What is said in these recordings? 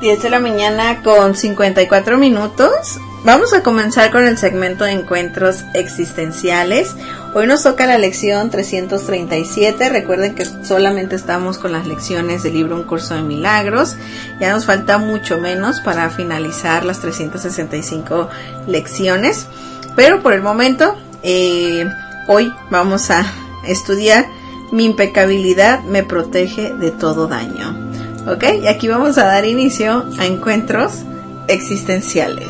10 de la mañana con 54 minutos. Vamos a comenzar con el segmento de encuentros existenciales. Hoy nos toca la lección 337. Recuerden que solamente estamos con las lecciones del libro Un Curso de Milagros. Ya nos falta mucho menos para finalizar las 365 lecciones. Pero por el momento, hoy vamos a estudiar Mi impecabilidad me protege de todo daño. Ok, y aquí vamos a dar inicio a encuentros existenciales.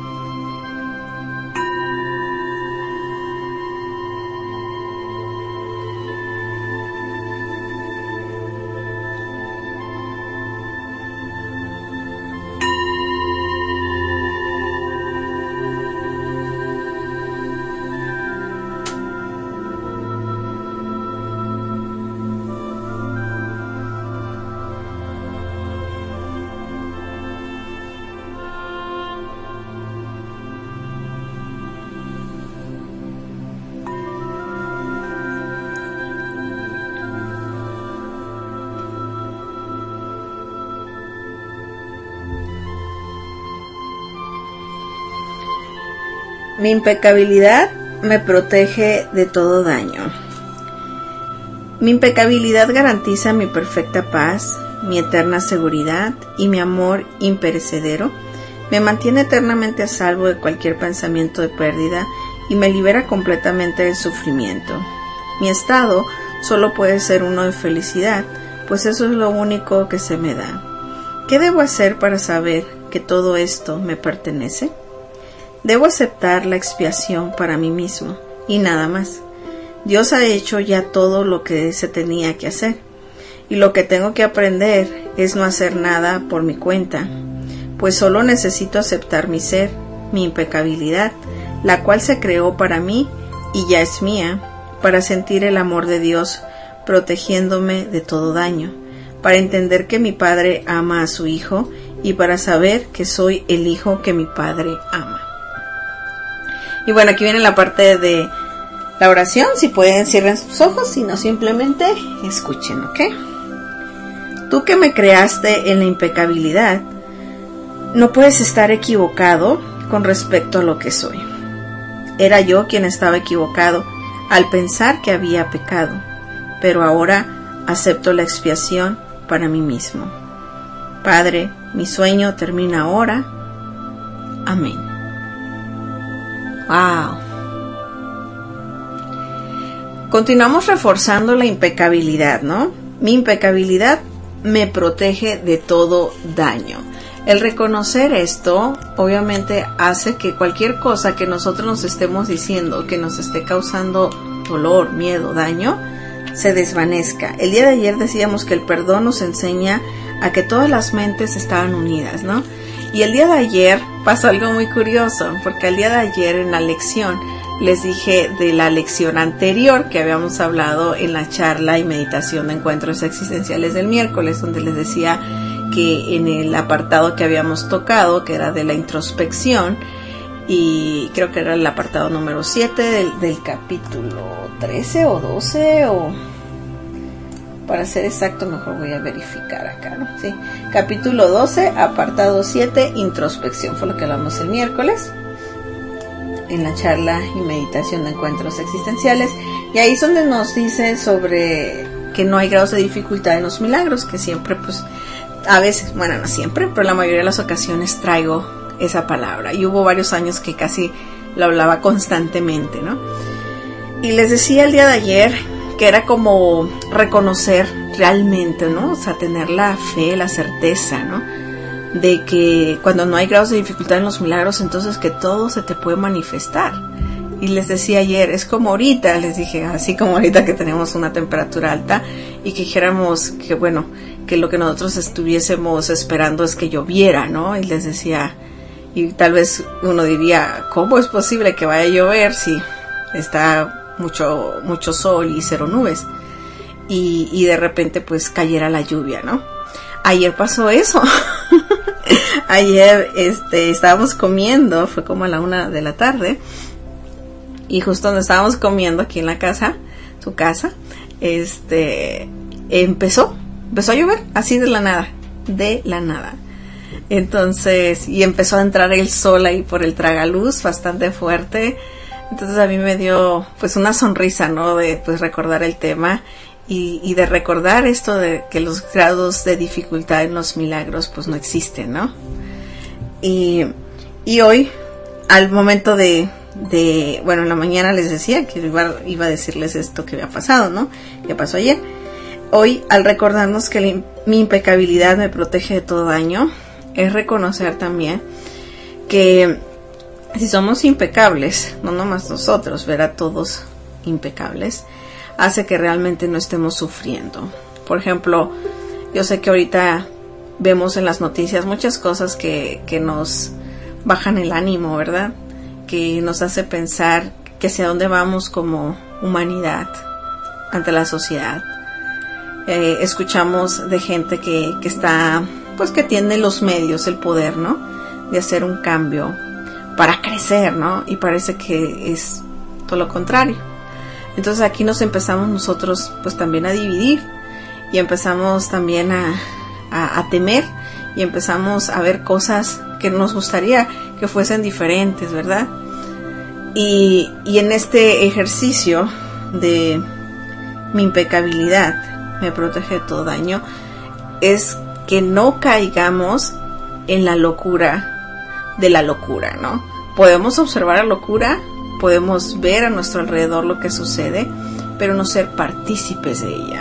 Mi impecabilidad me protege de todo daño. Mi impecabilidad garantiza mi perfecta paz, mi eterna seguridad y mi amor imperecedero. Me mantiene eternamente a salvo de cualquier pensamiento de pérdida y me libera completamente del sufrimiento. Mi estado solo puede ser uno de felicidad, pues eso es lo único que se me da. ¿Qué debo hacer para saber que todo esto me pertenece? Debo aceptar la expiación para mí mismo y nada más. Dios ha hecho ya todo lo que se tenía que hacer y lo que tengo que aprender es no hacer nada por mi cuenta, pues solo necesito aceptar mi ser, mi impecabilidad, la cual se creó para mí y ya es mía, para sentir el amor de Dios protegiéndome de todo daño, para entender que mi Padre ama a su Hijo y para saber que soy el Hijo que mi Padre ama. Y bueno, aquí viene la parte de la oración. Si pueden, cierren sus ojos, si no, simplemente escuchen, ¿ok? Tú que me creaste en la impecabilidad, no puedes estar equivocado con respecto a lo que soy. Era yo quien estaba equivocado al pensar que había pecado, pero ahora acepto la expiación para mí mismo. Padre, mi sueño termina ahora. Amén. Wow. Continuamos reforzando la impecabilidad, ¿no? Mi impecabilidad me protege de todo daño. El reconocer esto, obviamente, hace que cualquier cosa que nosotros nos estemos diciendo, que nos esté causando dolor, miedo, daño, se desvanezca. El día de ayer decíamos que el perdón nos enseña a que todas las mentes estaban unidas, ¿no? Y el día de ayer pasó algo muy curioso, porque el día de ayer en la lección les dije de la lección anterior que habíamos hablado en la charla y meditación de encuentros existenciales del miércoles, donde les decía que en el apartado que habíamos tocado, que era de la introspección, y creo que era el apartado número 7 del capítulo 13 o 12 o... Para ser exacto, mejor voy a verificar acá, ¿no? Sí, capítulo 12, apartado 7, introspección. Fue lo que hablamos el miércoles en la charla y meditación de encuentros existenciales. Y ahí es donde nos dice sobre que no hay grados de dificultad en los milagros, que siempre, pues, a veces, bueno, no siempre, pero la mayoría de las ocasiones traigo esa palabra. Y hubo varios años que casi lo hablaba constantemente, ¿no? Y les decía el día de ayer que era como reconocer realmente, ¿no? O sea, tener la fe, la certeza, ¿no? De que cuando no hay grados de dificultad en los milagros, entonces que todo se te puede manifestar. Y les decía ayer, es como ahorita, les dije, así como ahorita que tenemos una temperatura alta y que dijéramos que, bueno, que lo que nosotros estuviésemos esperando es que lloviera, ¿no? Y les decía, y tal vez uno diría, ¿cómo es posible que vaya a llover si está mucho sol y cero nubes? Y de repente pues cayera la lluvia, ¿no? Ayer pasó eso. Ayer estábamos comiendo, fue como a la 1 de la tarde, y justo donde estábamos comiendo aquí en la casa, su casa, empezó a llover así de la nada. Entonces, y empezó a entrar el sol ahí por el tragaluz bastante fuerte. Entonces a mí me dio pues una sonrisa, ¿no? De pues recordar el tema y de recordar esto de que los grados de dificultad en los milagros pues no existen, ¿no? Y hoy, al momento bueno, en la mañana les decía que iba a decirles esto que había pasado, ¿no? Que pasó ayer. Hoy, al recordarnos que mi impecabilidad me protege de todo daño, es reconocer también que si somos impecables, no nomás nosotros, ver a todos impecables, hace que realmente no estemos sufriendo. Por ejemplo, yo sé que ahorita vemos en las noticias muchas cosas que nos bajan el ánimo, ¿verdad? Que nos hace pensar que hacia dónde vamos como humanidad ante la sociedad. Escuchamos de gente que está, pues que tiene los medios, el poder, ¿no? De hacer un cambio para crecer, ¿no? Y parece que es todo lo contrario. Entonces aquí nos empezamos nosotros pues también a dividir y empezamos también a temer y empezamos a ver cosas que nos gustaría que fuesen diferentes, ¿verdad? Y en este ejercicio de mi impecabilidad me protege de todo daño, es que no caigamos en la locura de la locura, ¿no? Podemos observar la locura, podemos ver a nuestro alrededor lo que sucede, pero no ser partícipes de ella.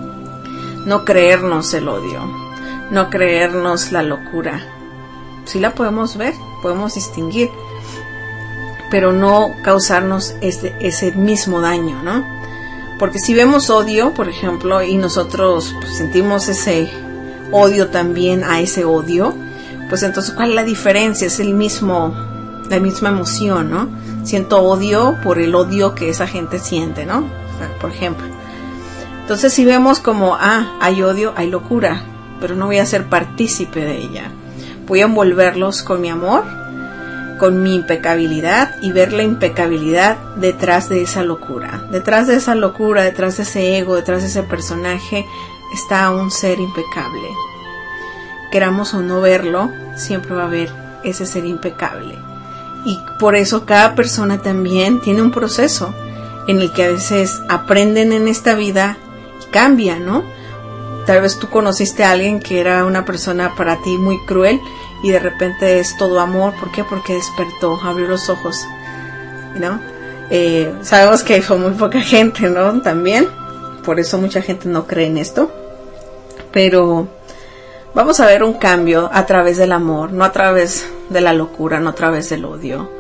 No creernos el odio, no creernos la locura. Sí la podemos ver, podemos distinguir, pero no causarnos ese mismo daño, ¿no? Porque si vemos odio, por ejemplo, y nosotros pues, sentimos ese odio también a ese odio, pues entonces, ¿cuál es la diferencia? Es la misma emoción, ¿no? Siento odio por el odio que esa gente siente, ¿no? O sea, por ejemplo. Entonces, si vemos como, hay odio, hay locura, pero no voy a ser partícipe de ella. Voy a envolverlos con mi amor, con mi impecabilidad y ver la impecabilidad detrás de esa locura. Detrás de esa locura, detrás de ese ego, detrás de ese personaje, está un ser impecable. Queramos o no verlo, siempre va a haber ese ser impecable. Y por eso cada persona también tiene un proceso en el que a veces aprenden en esta vida y cambian, ¿no? Tal vez tú conociste a alguien que era una persona para ti muy cruel y de repente es todo amor. ¿Por qué? Porque despertó, abrió los ojos, ¿no? Sabemos que fue muy poca gente, ¿no? También, por eso mucha gente no cree en esto. Pero vamos a ver un cambio a través del amor, no a través de la locura, no a través del odio.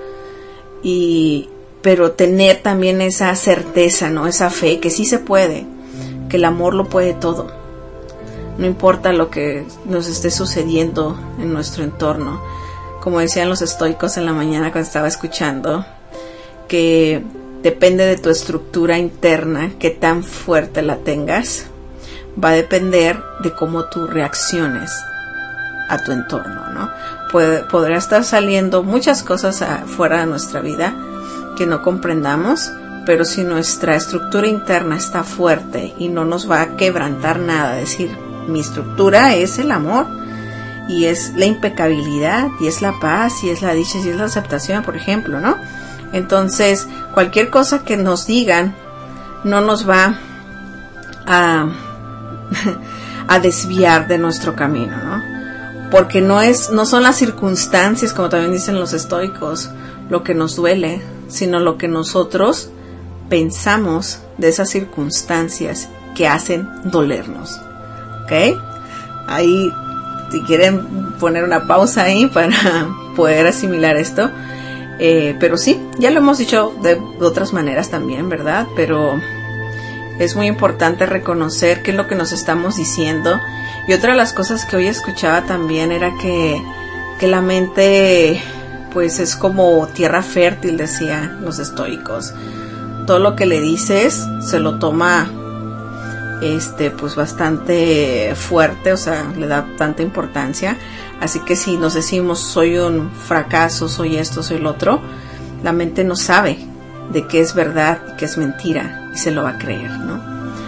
Pero tener también esa certeza, ¿no? Esa fe que sí se puede, que el amor lo puede todo. No importa lo que nos esté sucediendo en nuestro entorno. Como decían los estoicos en la mañana cuando estaba escuchando, que depende de tu estructura interna, qué tan fuerte la tengas, va a depender de cómo tú reacciones a tu entorno, ¿no? Podrá estar saliendo muchas cosas fuera de nuestra vida que no comprendamos, pero si nuestra estructura interna está fuerte y no nos va a quebrantar nada, decir, mi estructura es el amor y es la impecabilidad y es la paz y es la dicha y es la aceptación, por ejemplo, ¿no? Entonces, cualquier cosa que nos digan no nos va a desviar de nuestro camino, ¿no? Porque no son las circunstancias, como también dicen los estoicos, lo que nos duele, sino lo que nosotros pensamos de esas circunstancias que hacen dolernos. ¿Ok? Ahí, si quieren poner una pausa ahí para poder asimilar esto. Pero sí, ya lo hemos dicho de otras maneras también, ¿verdad? Pero es muy importante reconocer qué es lo que nos estamos diciendo. Y otra de las cosas que hoy escuchaba también era que la mente pues es como tierra fértil, decían los estoicos. Todo lo que le dices se lo toma pues bastante fuerte, o sea, le da tanta importancia. Así que si nos decimos soy un fracaso, soy esto, soy lo otro, la mente no sabe de qué es verdad y qué es mentira y se lo va a creer, ¿no?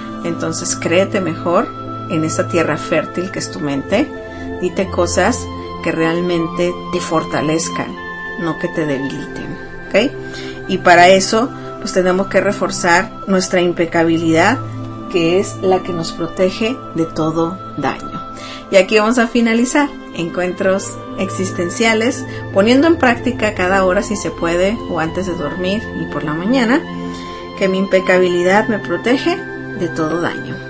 Entonces créete mejor en esa tierra fértil que es tu mente, dite cosas que realmente te fortalezcan, no que te debiliten, ¿ok? Y para eso, pues tenemos que reforzar nuestra impecabilidad, que es la que nos protege de todo daño. Y aquí vamos a finalizar. Encuentros existenciales, poniendo en práctica cada hora si se puede, o antes de dormir y por la mañana, que mi impecabilidad me protege de todo daño.